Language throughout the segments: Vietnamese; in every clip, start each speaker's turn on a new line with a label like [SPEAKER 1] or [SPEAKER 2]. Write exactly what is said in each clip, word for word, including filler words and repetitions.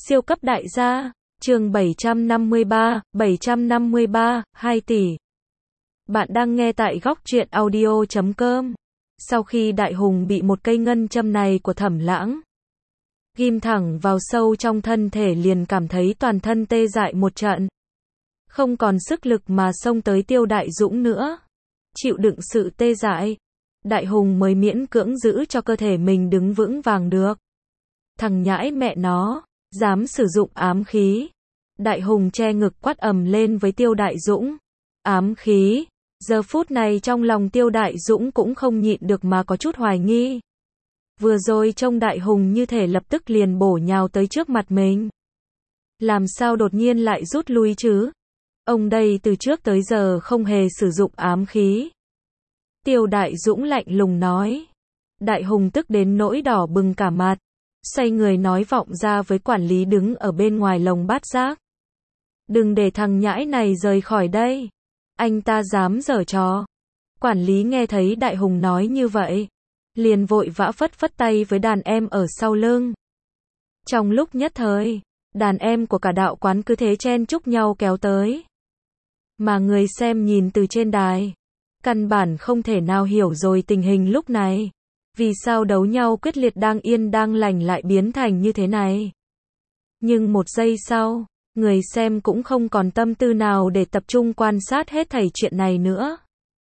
[SPEAKER 1] Siêu cấp đại gia, chương bảy trăm năm mươi ba, bảy trăm năm mươi ba, hai tỷ. Bạn đang nghe tại góc truyện audio chấm com. Sau khi Đại Hùng bị một cây ngân châm này của Thẩm Lãng ghim thẳng vào sâu trong thân thể, liền cảm thấy toàn thân tê dại một trận. Không còn sức lực mà xông tới Tiêu Đại Dũng nữa. Chịu đựng sự tê dại, Đại Hùng mới miễn cưỡng giữ cho cơ thể mình đứng vững vàng được. Thằng nhãi mẹ nó, dám sử dụng ám khí. Đại Hùng che ngực quát ầm lên với Tiêu Đại Dũng. Ám khí? Giờ phút này trong lòng Tiêu Đại Dũng cũng không nhịn được mà có chút hoài nghi. Vừa rồi trông Đại Hùng như thể lập tức liền bổ nhào tới trước mặt mình. Làm sao đột nhiên lại rút lui chứ? Ông đây từ trước tới giờ không hề sử dụng ám khí. Tiêu Đại Dũng lạnh lùng nói. Đại Hùng tức đến nỗi đỏ bừng cả mặt. Xoay người nói vọng ra với quản lý đứng ở bên ngoài lồng bát giác. Đừng để thằng nhãi này rời khỏi đây. Anh ta dám giở trò. Quản lý nghe thấy Đại Hùng nói như vậy, liền vội vã phất phất tay với đàn em ở sau lưng. Trong lúc nhất thời, đàn em của cả đạo quán cứ thế chen chúc nhau kéo tới. Mà người xem nhìn từ trên đài, căn bản không thể nào hiểu rồi tình hình lúc này. Vì sao đấu nhau quyết liệt đang yên đang lành lại biến thành như thế này? Nhưng một giây sau, người xem cũng không còn tâm tư nào để tập trung quan sát hết thảy chuyện này nữa.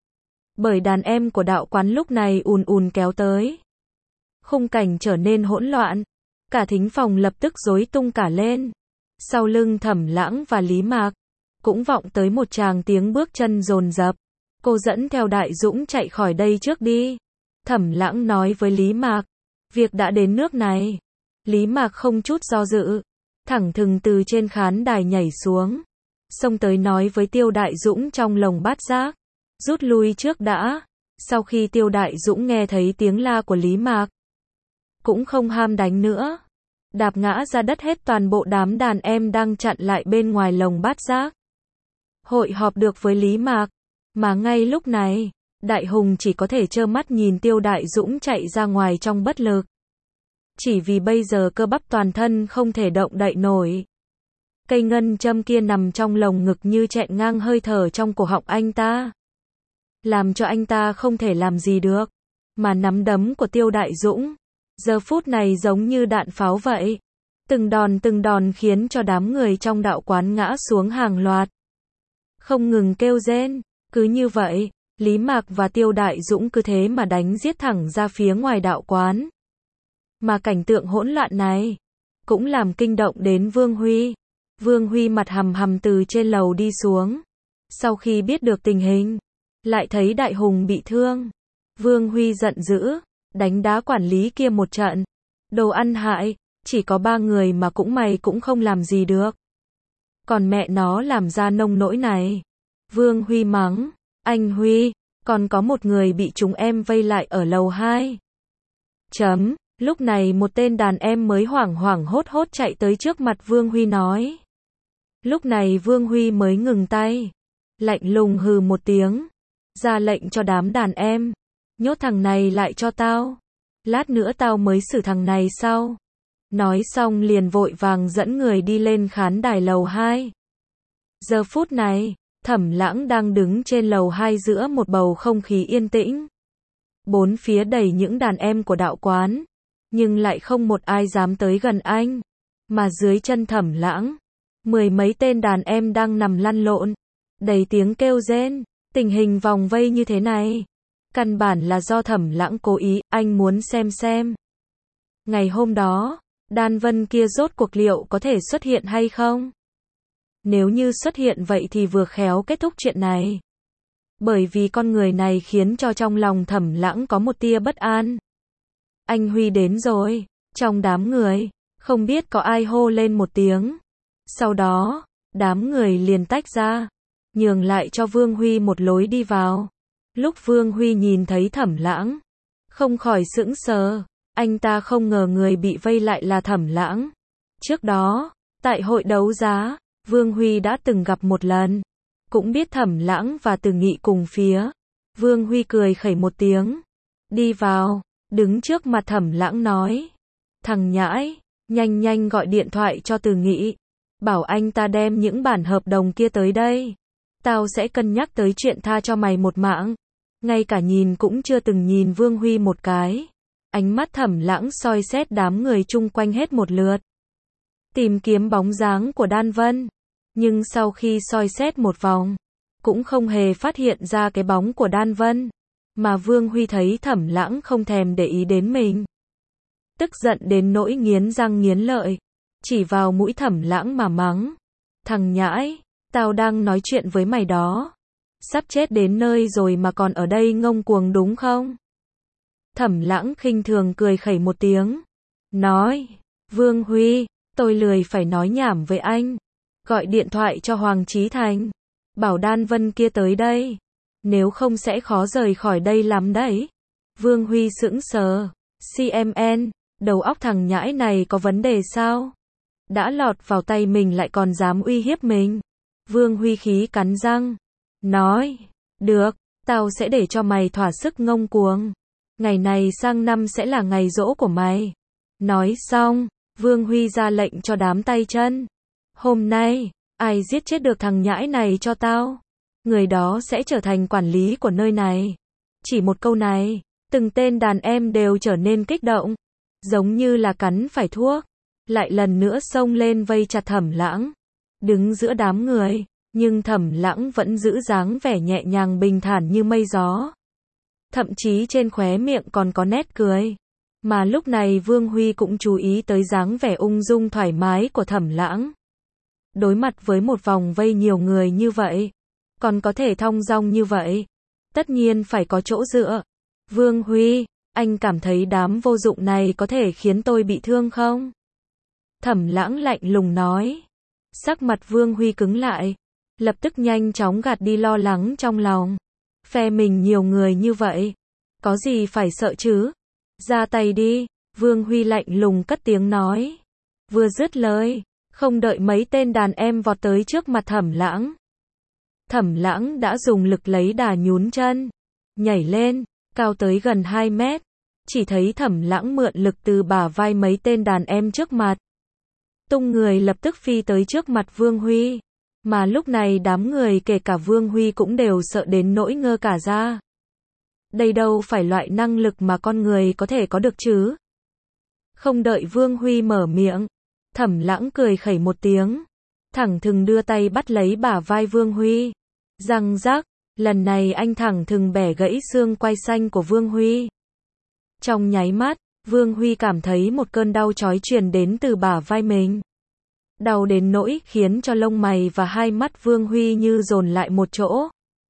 [SPEAKER 1] Bởi đàn em của đạo quán lúc này ùn ùn kéo tới. Khung cảnh trở nên hỗn loạn. Cả thính phòng lập tức rối tung cả lên. Sau lưng Thẩm Lãng và Lý Mạc, cũng vọng tới một tràng tiếng bước chân dồn dập. Cô dẫn theo Đại Dũng chạy khỏi đây trước đi. Thẩm Lãng nói với Lý Mạc. Việc đã đến nước này. Lý Mạc không chút do dự, thẳng thừng từ trên khán đài nhảy xuống. Xông tới nói với Tiêu Đại Dũng trong lồng bát giác. Rút lui trước đã. Sau khi Tiêu Đại Dũng nghe thấy tiếng la của Lý Mạc, cũng không ham đánh nữa. Đạp ngã ra đất hết toàn bộ đám đàn em đang chặn lại bên ngoài lồng bát giác. Hội họp được với Lý Mạc. Mà ngay lúc này, Đại Hùng chỉ có thể trơ mắt nhìn Tiêu Đại Dũng chạy ra ngoài trong bất lực. Chỉ vì bây giờ cơ bắp toàn thân không thể động đậy nổi. Cây ngân châm kia nằm trong lồng ngực như chẹn ngang hơi thở trong cổ họng anh ta. Làm cho anh ta không thể làm gì được. Mà nắm đấm của Tiêu Đại Dũng, giờ phút này giống như đạn pháo vậy. Từng đòn từng đòn khiến cho đám người trong đạo quán ngã xuống hàng loạt. Không ngừng kêu rên. Cứ như vậy, Lý Mạc và Tiêu Đại Dũng cứ thế mà đánh giết thẳng ra phía ngoài đạo quán. Mà cảnh tượng hỗn loạn này cũng làm kinh động đến Vương Huy. Vương Huy mặt hầm hầm từ trên lầu đi xuống. Sau khi biết được tình hình, lại thấy Đại Hùng bị thương. Vương Huy giận dữ, đánh đá quản lý kia một trận. Đồ ăn hại, chỉ có ba người mà cũng mày cũng không làm gì được. Còn mẹ nó làm ra nông nỗi này. Vương Huy mắng, anh Huy, còn có một người bị chúng em vây lại ở lầu hai. Chấm, lúc này một tên đàn em mới hoảng hoảng hốt hốt chạy tới trước mặt Vương Huy nói. Lúc này Vương Huy mới ngừng tay, lạnh lùng hừ một tiếng, ra lệnh cho đám đàn em, nhốt thằng này lại cho tao, lát nữa tao mới xử thằng này sau. Nói xong liền vội vàng dẫn người đi lên khán đài lầu hai. Giờ phút này, Thẩm Lãng đang đứng trên lầu hai giữa một bầu không khí yên tĩnh. Bốn phía đầy những đàn em của đạo quán, nhưng lại không một ai dám tới gần anh. Mà dưới chân Thẩm Lãng, mười mấy tên đàn em đang nằm lăn lộn, đầy tiếng kêu rên. Tình hình vòng vây như thế này, căn bản là do Thẩm Lãng cố ý, anh muốn xem xem. Ngày hôm đó, Đan Vân kia rốt cuộc liệu có thể xuất hiện hay không? Nếu như xuất hiện vậy thì vừa khéo kết thúc chuyện này. Bởi vì con người này khiến cho trong lòng Thẩm Lãng có một tia bất an. Anh Huy đến rồi. Trong đám người, không biết có ai hô lên một tiếng. Sau đó, đám người liền tách ra, nhường lại cho Vương Huy một lối đi vào. Lúc Vương Huy nhìn thấy Thẩm Lãng, không khỏi sững sờ. Anh ta không ngờ người bị vây lại là Thẩm Lãng. Trước đó, tại hội đấu giá, Vương Huy đã từng gặp một lần, cũng biết Thẩm Lãng và Từ Nghị cùng phía. Vương Huy cười khẩy một tiếng, đi vào, đứng trước mặt Thẩm Lãng nói. Thằng nhãi, nhanh nhanh gọi điện thoại cho Từ Nghị. Bảo anh ta đem những bản hợp đồng kia tới đây. Tao sẽ cân nhắc tới chuyện tha cho mày một mạng. Ngay cả nhìn cũng chưa từng nhìn Vương Huy một cái. Ánh mắt Thẩm Lãng soi xét đám người chung quanh hết một lượt. Tìm kiếm bóng dáng của Đan Vân. Nhưng sau khi soi xét một vòng, cũng không hề phát hiện ra cái bóng của Đan Vân. Mà Vương Huy thấy Thẩm Lãng không thèm để ý đến mình. Tức giận đến nỗi nghiến răng nghiến lợi. Chỉ vào mũi Thẩm Lãng mà mắng. Thằng nhãi, tao đang nói chuyện với mày đó. Sắp chết đến nơi rồi mà còn ở đây ngông cuồng đúng không? Thẩm Lãng khinh thường cười khẩy một tiếng. Nói, Vương Huy, tôi lười phải nói nhảm với anh. Gọi điện thoại cho Hoàng Chí Thành. Bảo Đan Vân kia tới đây. Nếu không sẽ khó rời khỏi đây lắm đấy. Vương Huy sững sờ. xê em en, đầu óc thằng nhãi này có vấn đề sao? Đã lọt vào tay mình lại còn dám uy hiếp mình. Vương Huy khí cắn răng. Nói, được, tao sẽ để cho mày thỏa sức ngông cuồng. Ngày này sang năm sẽ là ngày giỗ của mày. Nói xong, Vương Huy ra lệnh cho đám tay chân. Hôm nay, ai giết chết được thằng nhãi này cho tao, người đó sẽ trở thành quản lý của nơi này. Chỉ một câu này, từng tên đàn em đều trở nên kích động. Giống như là cắn phải thuốc. Lại lần nữa xông lên vây chặt Thẩm Lãng. Đứng giữa đám người, nhưng Thẩm Lãng vẫn giữ dáng vẻ nhẹ nhàng bình thản như mây gió. Thậm chí trên khóe miệng còn có nét cười. Mà lúc này Vương Huy cũng chú ý tới dáng vẻ ung dung thoải mái của Thẩm Lãng. Đối mặt với một vòng vây nhiều người như vậy, còn có thể thong dong như vậy, tất nhiên phải có chỗ dựa. Vương Huy, anh cảm thấy đám vô dụng này có thể khiến tôi bị thương không? Thẩm Lãng lạnh lùng nói. Sắc mặt Vương Huy cứng lại, lập tức nhanh chóng gạt đi lo lắng trong lòng. Phe mình nhiều người như vậy, có gì phải sợ chứ? Ra tay đi, Vương Huy lạnh lùng cất tiếng nói. Vừa dứt lời, không đợi mấy tên đàn em vọt tới trước mặt Thẩm Lãng. Thẩm Lãng đã dùng lực lấy đà nhún chân, nhảy lên, cao tới gần hai mét. Chỉ thấy Thẩm Lãng mượn lực từ bả vai mấy tên đàn em trước mặt. Tung người lập tức phi tới trước mặt Vương Huy. Mà lúc này đám người kể cả Vương Huy cũng đều sợ đến nỗi ngơ cả ra. Đây đâu phải loại năng lực mà con người có thể có được chứ. Không đợi Vương Huy mở miệng, Thẩm Lãng cười khẩy một tiếng, thẳng thừng đưa tay bắt lấy bả vai Vương Huy. Răng rắc, lần này anh thẳng thừng bẻ gãy xương quai xanh của Vương Huy. Trong nháy mắt, Vương Huy cảm thấy một cơn đau chói truyền đến từ bả vai mình. Đau đến nỗi khiến cho lông mày và hai mắt Vương Huy như dồn lại một chỗ.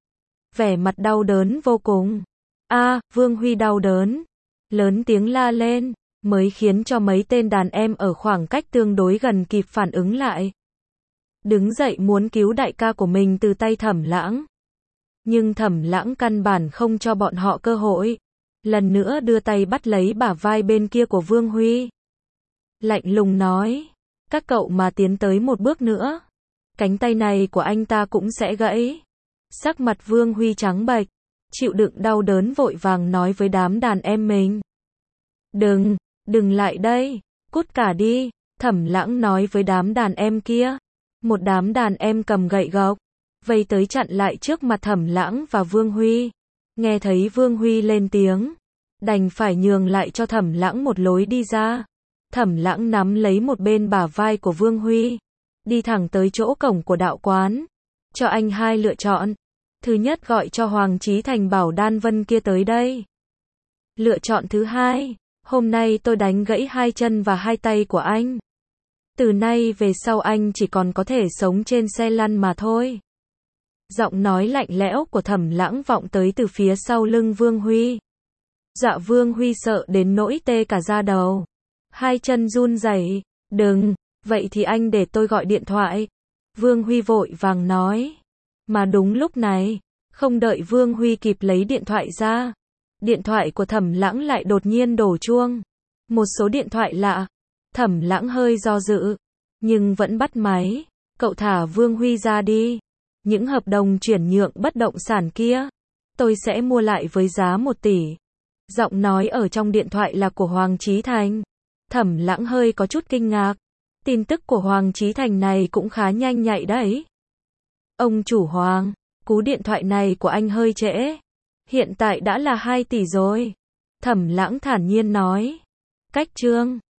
[SPEAKER 1] Vẻ mặt đau đớn vô cùng. A, à, Vương Huy đau đớn. Lớn tiếng la lên, mới khiến cho mấy tên đàn em ở khoảng cách tương đối gần kịp phản ứng lại. Đứng dậy muốn cứu đại ca của mình từ tay Thẩm Lãng. Nhưng Thẩm Lãng căn bản không cho bọn họ cơ hội. Lần nữa đưa tay bắt lấy bả vai bên kia của Vương Huy. Lạnh lùng nói, các cậu mà tiến tới một bước nữa, cánh tay này của anh ta cũng sẽ gãy. Sắc mặt Vương Huy trắng bệch, chịu đựng đau đớn vội vàng nói với đám đàn em mình. Đừng, đừng lại đây, cút cả đi, Thẩm Lãng nói với đám đàn em kia. Một đám đàn em cầm gậy gộc, vây tới chặn lại trước mặt Thẩm Lãng và Vương Huy. Nghe thấy Vương Huy lên tiếng, đành phải nhường lại cho Thẩm Lãng một lối đi ra. Thẩm Lãng nắm lấy một bên bả vai của Vương Huy, đi thẳng tới chỗ cổng của đạo quán. Cho anh hai lựa chọn. Thứ nhất gọi cho Hoàng Chí Thành bảo Đan Vân kia tới đây. Lựa chọn thứ hai, hôm nay tôi đánh gãy hai chân và hai tay của anh. Từ nay về sau anh chỉ còn có thể sống trên xe lăn mà thôi. Giọng nói lạnh lẽo của Thẩm Lãng vọng tới từ phía sau lưng Vương Huy. Dạ Vương Huy sợ đến nỗi tê cả da đầu. Hai chân run rẩy. Đừng, vậy thì anh để tôi gọi điện thoại. Vương Huy vội vàng nói. Mà đúng lúc này, không đợi Vương Huy kịp lấy điện thoại ra, điện thoại của Thẩm Lãng lại đột nhiên đổ chuông. Một số điện thoại lạ. Thẩm Lãng hơi do dự, nhưng vẫn bắt máy. Cậu thả Vương Huy ra đi. Những hợp đồng chuyển nhượng bất động sản kia, tôi sẽ mua lại với giá một tỷ. Giọng nói ở trong điện thoại là của Hoàng Chí Thành. Thẩm Lãng hơi có chút kinh ngạc. Tin tức của Hoàng Chí Thành này cũng khá nhanh nhạy đấy. Ông chủ Hoàng, cú điện thoại này của anh hơi trễ. Hiện tại đã là hai tỷ rồi. Thẩm Lãng thản nhiên nói. Cách Trương